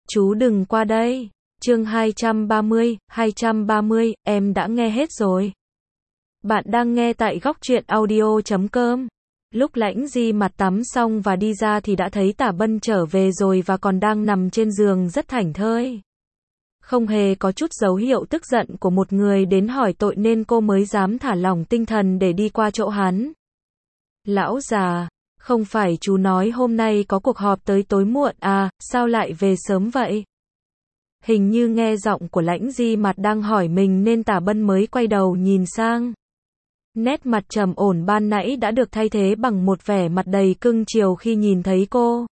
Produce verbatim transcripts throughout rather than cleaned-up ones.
Chú đừng qua đây. Chương hai trăm ba mươi, hai trăm ba mươi, em đã nghe hết rồi. Bạn đang nghe tại góc truyện audio chấm com. Lúc Lãnh Di mặt tắm xong và đi ra thì đã thấy Tả Bân trở về rồi và còn đang nằm trên giường rất thảnh thơi. Không hề có chút dấu hiệu tức giận của một người đến hỏi tội nên cô mới dám thả lỏng tinh thần để đi qua chỗ hắn. Lão già, không phải chú nói hôm nay có cuộc họp tới tối muộn à, sao lại về sớm vậy? Hình như nghe giọng của Lãnh Di mặt đang hỏi mình nên Tả Bân mới quay đầu nhìn sang. Nét mặt trầm ổn ban nãy đã được thay thế bằng một vẻ mặt đầy cưng chiều khi nhìn thấy cô.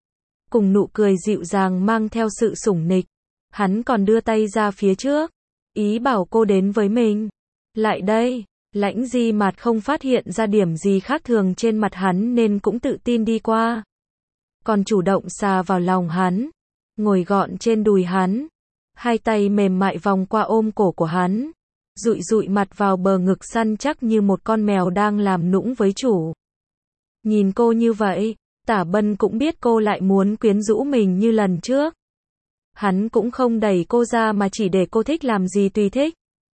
Cùng nụ cười dịu dàng mang theo sự sủng nịch. Hắn còn đưa tay ra phía trước, ý bảo cô đến với mình. Lại đây, Lãnh Di mặt không phát hiện ra điểm gì khác thường trên mặt hắn nên cũng tự tin đi qua. Còn chủ động xà vào lòng hắn, ngồi gọn trên đùi hắn, hai tay mềm mại vòng qua ôm cổ của hắn, dụi dụi mặt vào bờ ngực săn chắc như một con mèo đang làm nũng với chủ. Nhìn cô như vậy, Tả Bân cũng biết cô lại muốn quyến rũ mình như lần trước. Hắn cũng không đẩy cô ra mà chỉ để cô thích làm gì tùy thích.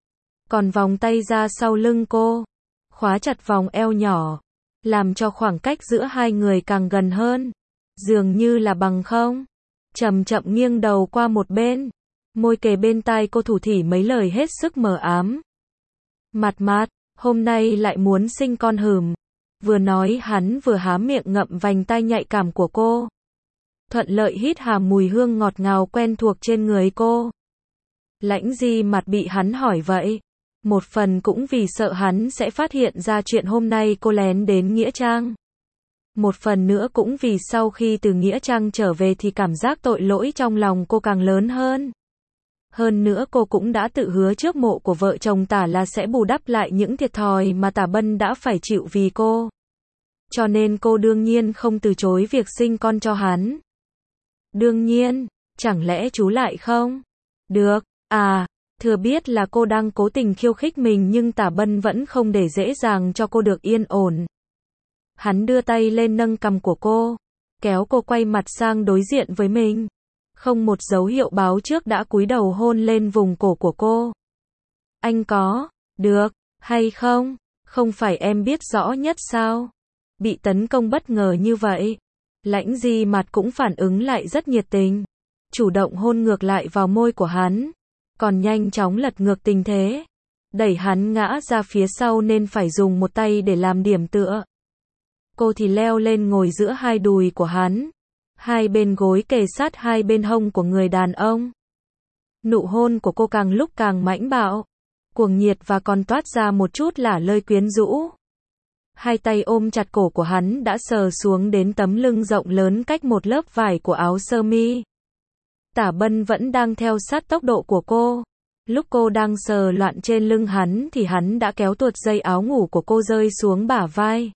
Còn vòng tay ra sau lưng cô, khóa chặt vòng eo nhỏ, làm cho khoảng cách giữa hai người càng gần hơn, dường như là bằng không. Chậm chậm nghiêng đầu qua một bên, môi kề bên tai cô thủ thỉ mấy lời hết sức mờ ám. Mặt mát, hôm nay lại muốn sinh con hừm. Vừa nói hắn vừa há miệng ngậm vành tai nhạy cảm của cô. Thuận lợi hít hà mùi hương ngọt ngào quen thuộc trên người cô. Lãnh Di mặt bị hắn hỏi vậy. Một phần cũng vì sợ hắn sẽ phát hiện ra chuyện hôm nay cô lén đến Nghĩa Trang. Một phần nữa cũng vì sau khi từ Nghĩa Trang trở về thì cảm giác tội lỗi trong lòng cô càng lớn hơn. Hơn nữa cô cũng đã tự hứa trước mộ của vợ chồng Tả là sẽ bù đắp lại những thiệt thòi mà Tả Bân đã phải chịu vì cô. Cho nên cô đương nhiên không từ chối việc sinh con cho hắn. Đương nhiên, chẳng lẽ chú lại không? Được, à, thừa biết là cô đang cố tình khiêu khích mình nhưng Tả Bân vẫn không để dễ dàng cho cô được yên ổn. Hắn đưa tay lên nâng cằm của cô, kéo cô quay mặt sang đối diện với mình. Không một dấu hiệu báo trước đã cúi đầu hôn lên vùng cổ của cô. Anh có, được, hay không? Không phải em biết rõ nhất sao? Bị tấn công bất ngờ như vậy. Lãnh Di mặt cũng phản ứng lại rất nhiệt tình. Chủ động hôn ngược lại vào môi của hắn. Còn nhanh chóng lật ngược tình thế. Đẩy hắn ngã ra phía sau nên phải dùng một tay để làm điểm tựa. Cô thì leo lên ngồi giữa hai đùi của hắn. Hai bên gối kề sát hai bên hông của người đàn ông. Nụ hôn của cô càng lúc càng mãnh bạo, cuồng nhiệt và còn toát ra một chút lả lơi quyến rũ. Hai tay ôm chặt cổ của hắn đã sờ xuống đến tấm lưng rộng lớn cách một lớp vải của áo sơ mi. Tả Bân vẫn đang theo sát tốc độ của cô. Lúc cô đang sờ loạn trên lưng hắn thì hắn đã kéo tuột dây áo ngủ của cô rơi xuống bả vai.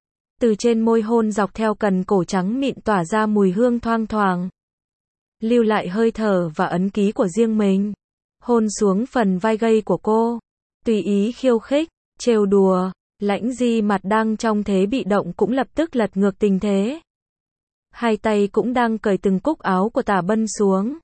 Từ trên môi hôn dọc theo cần cổ trắng mịn tỏa ra mùi hương thoang thoảng. Lưu lại hơi thở và ấn ký của riêng mình. Hôn xuống phần vai gầy của cô. Tùy ý khiêu khích, trêu đùa. Lãnh Di mặt đang trong thế bị động cũng lập tức lật ngược tình thế. Hai tay cũng đang cởi từng cúc áo của Tả Bân xuống.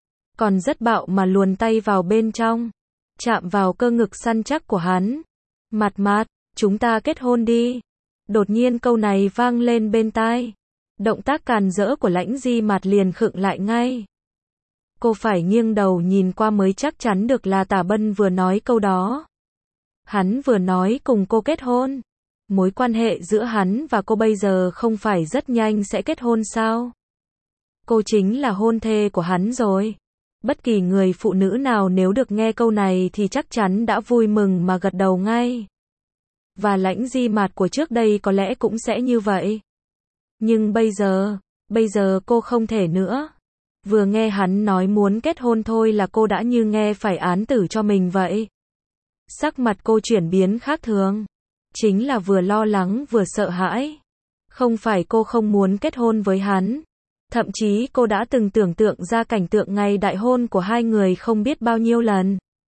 Còn rất bạo mà luồn tay vào bên trong. Chạm vào cơ ngực săn chắc của hắn. Mặt mát, chúng ta kết hôn đi. Đột nhiên câu này vang lên bên tai. Động tác càn rỡ của Lãnh Di mặt liền khựng lại ngay. Cô phải nghiêng đầu nhìn qua mới chắc chắn được là Tả Bân vừa nói câu đó. Hắn vừa nói cùng cô kết hôn. Mối quan hệ giữa hắn và cô bây giờ không phải rất nhanh sẽ kết hôn sao? Cô chính là hôn thê của hắn rồi. Bất kỳ người phụ nữ nào nếu được nghe câu này thì chắc chắn đã vui mừng mà gật đầu ngay. Và Lãnh Di mặt của trước đây có lẽ cũng sẽ như vậy. Nhưng bây giờ, bây giờ cô không thể nữa. Vừa nghe hắn nói muốn kết hôn thôi là cô đã như nghe phải án tử cho mình vậy. Sắc mặt cô chuyển biến khác thường. Chính là vừa lo lắng vừa sợ hãi. Không phải cô không muốn kết hôn với hắn. Thậm chí cô đã từng tưởng tượng ra cảnh tượng ngày đại hôn của hai người không biết bao nhiêu lần.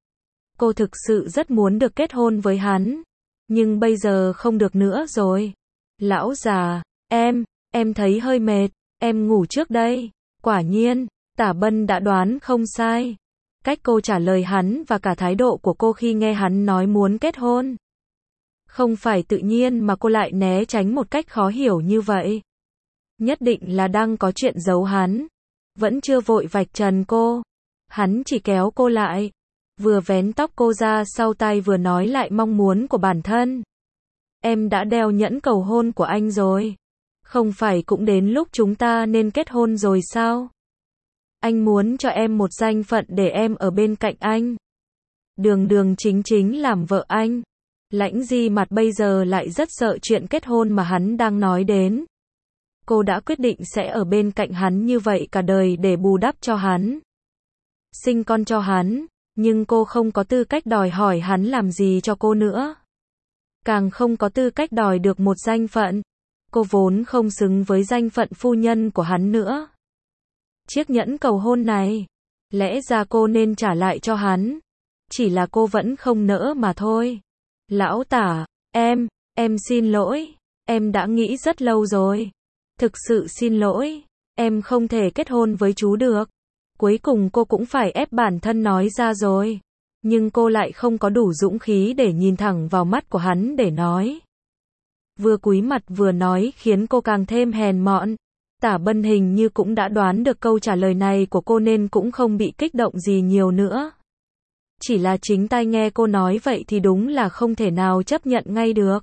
Cô thực sự rất muốn được kết hôn với hắn. Nhưng bây giờ không được nữa rồi. Lão già, em, em thấy hơi mệt, em ngủ trước đây. Quả nhiên, Tả Bân đã đoán không sai. Cách cô trả lời hắn và cả thái độ của cô khi nghe hắn nói muốn kết hôn. Không phải tự nhiên mà cô lại né tránh một cách khó hiểu như vậy. Nhất định là đang có chuyện giấu hắn. Vẫn chưa vội vạch trần cô. Hắn chỉ kéo cô lại. Vừa vén tóc cô ra sau tai vừa nói lại mong muốn của bản thân. Em đã đeo nhẫn cầu hôn của anh rồi. Không phải cũng đến lúc chúng ta nên kết hôn rồi sao? Anh muốn cho em một danh phận để em ở bên cạnh anh. Đường đường chính chính làm vợ anh. Lãnh Di Mặt bây giờ lại rất sợ chuyện kết hôn mà hắn đang nói đến. Cô đã quyết định sẽ ở bên cạnh hắn như vậy cả đời để bù đắp cho hắn. Sinh con cho hắn, nhưng cô không có tư cách đòi hỏi hắn làm gì cho cô nữa. Càng không có tư cách đòi được một danh phận. Cô vốn không xứng với danh phận phu nhân của hắn nữa. Chiếc nhẫn cầu hôn này, lẽ ra cô nên trả lại cho hắn. Chỉ là cô vẫn không nỡ mà thôi. Lão Tả, em, em xin lỗi. Em đã nghĩ rất lâu rồi. Thực sự xin lỗi. Em không thể kết hôn với chú được. Cuối cùng cô cũng phải ép bản thân nói ra rồi. Nhưng cô lại không có đủ dũng khí để nhìn thẳng vào mắt của hắn để nói. Vừa cúi mặt vừa nói khiến cô càng thêm hèn mọn. Tả Bân hình như cũng đã đoán được câu trả lời này của cô nên cũng không bị kích động gì nhiều nữa. Chỉ là chính tai nghe cô nói vậy thì đúng là không thể nào chấp nhận ngay được.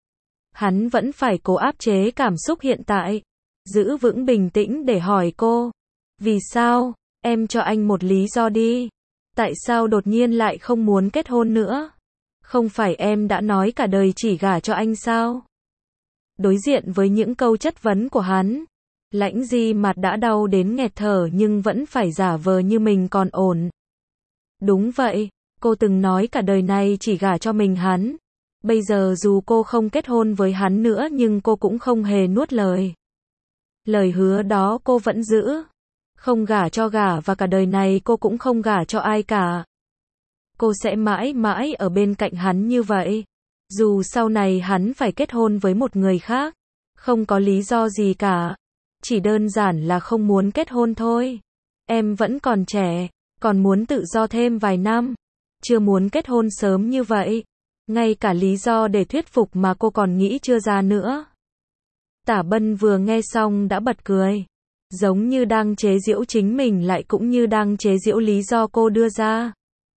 Hắn vẫn phải cố áp chế cảm xúc hiện tại. Giữ vững bình tĩnh để hỏi cô. Vì sao? Em cho anh một lý do đi. Tại sao đột nhiên lại không muốn kết hôn nữa? Không phải em đã nói cả đời chỉ gả cho anh sao? Đối diện với những câu chất vấn của hắn, Lãnh Di Mặt đã đau đến nghẹt thở nhưng vẫn phải giả vờ như mình còn ổn. Đúng vậy, cô từng nói cả đời này chỉ gả cho mình hắn. Bây giờ dù cô không kết hôn với hắn nữa nhưng cô cũng không hề nuốt lời. Lời hứa đó cô vẫn giữ. Không gả cho gả và cả đời này cô cũng không gả cho ai cả. Cô sẽ mãi mãi ở bên cạnh hắn như vậy. Dù sau này hắn phải kết hôn với một người khác. Không có lý do gì cả. Chỉ đơn giản là không muốn kết hôn thôi. Em vẫn còn trẻ, còn muốn tự do thêm vài năm. Chưa muốn kết hôn sớm như vậy. Ngay cả lý do để thuyết phục mà cô còn nghĩ chưa ra nữa. Tả Bân vừa nghe xong đã bật cười. Giống như đang chế giễu chính mình lại cũng như đang chế giễu lý do cô đưa ra.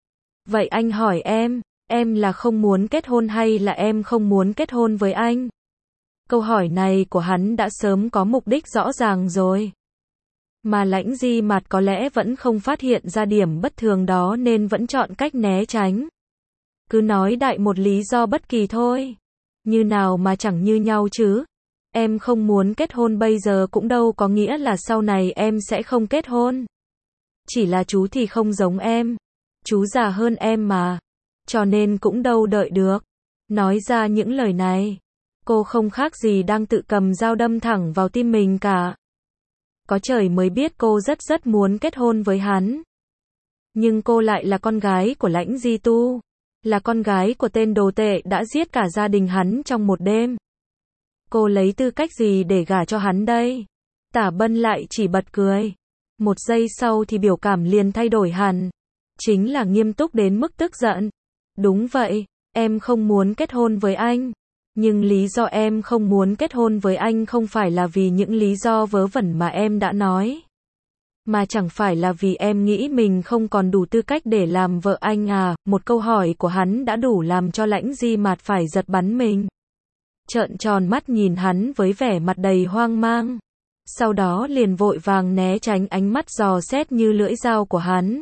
Vậy anh hỏi em, em là không muốn kết hôn hay là em không muốn kết hôn với anh? Câu hỏi này của hắn đã sớm có mục đích rõ ràng rồi. Mà Lãnh Di Mặt có lẽ vẫn không phát hiện ra điểm bất thường đó nên vẫn chọn cách né tránh. Cứ nói đại một lý do bất kỳ thôi. Như nào mà chẳng như nhau chứ. Em không muốn kết hôn bây giờ cũng đâu có nghĩa là sau này em sẽ không kết hôn. Chỉ là chú thì không giống em. Chú già hơn em mà. Cho nên cũng đâu đợi được. Nói ra những lời này. Cô không khác gì đang tự cầm dao đâm thẳng vào tim mình cả. Có trời mới biết cô rất rất muốn kết hôn với hắn. Nhưng cô lại là con gái của Lãnh Di Tu. Là con gái của tên đồ tệ đã giết cả gia đình hắn trong một đêm. Cô lấy tư cách gì để gả cho hắn đây? Tả Bân lại chỉ bật cười. Một giây sau thì biểu cảm liền thay đổi hẳn. Chính là nghiêm túc đến mức tức giận. Đúng vậy, em không muốn kết hôn với anh. Nhưng lý do em không muốn kết hôn với anh không phải là vì những lý do vớ vẩn mà em đã nói. Mà chẳng phải là vì em nghĩ mình không còn đủ tư cách để làm vợ anh à? Một câu hỏi của hắn đã đủ làm cho Lãnh Di Mặt phải giật bắn mình. Trợn tròn mắt nhìn hắn với vẻ mặt đầy hoang mang. Sau đó liền vội vàng né tránh ánh mắt dò xét như lưỡi dao của hắn.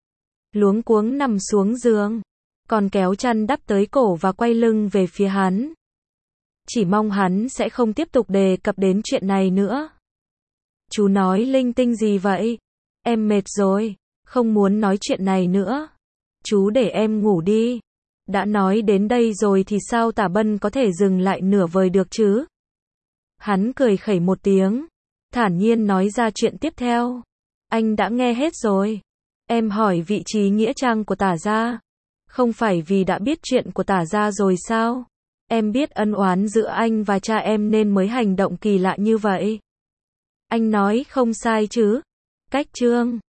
Luống cuống nằm xuống giường. Còn kéo chăn đắp tới cổ và quay lưng về phía hắn. Chỉ mong hắn sẽ không tiếp tục đề cập đến chuyện này nữa. Chú nói linh tinh gì vậy? Em mệt rồi. Không muốn nói chuyện này nữa. Chú để em ngủ đi. Đã nói đến đây rồi thì sao Tả Bân có thể dừng lại nửa vời được chứ? Hắn cười khẩy một tiếng. Thản nhiên nói ra chuyện tiếp theo. Anh đã nghe hết rồi. Em hỏi vị trí nghĩa trang của Tả gia. Không phải vì đã biết chuyện của Tả gia rồi sao? Em biết ân oán giữa anh và cha em nên mới hành động kỳ lạ như vậy. Anh nói không sai chứ? Cách chương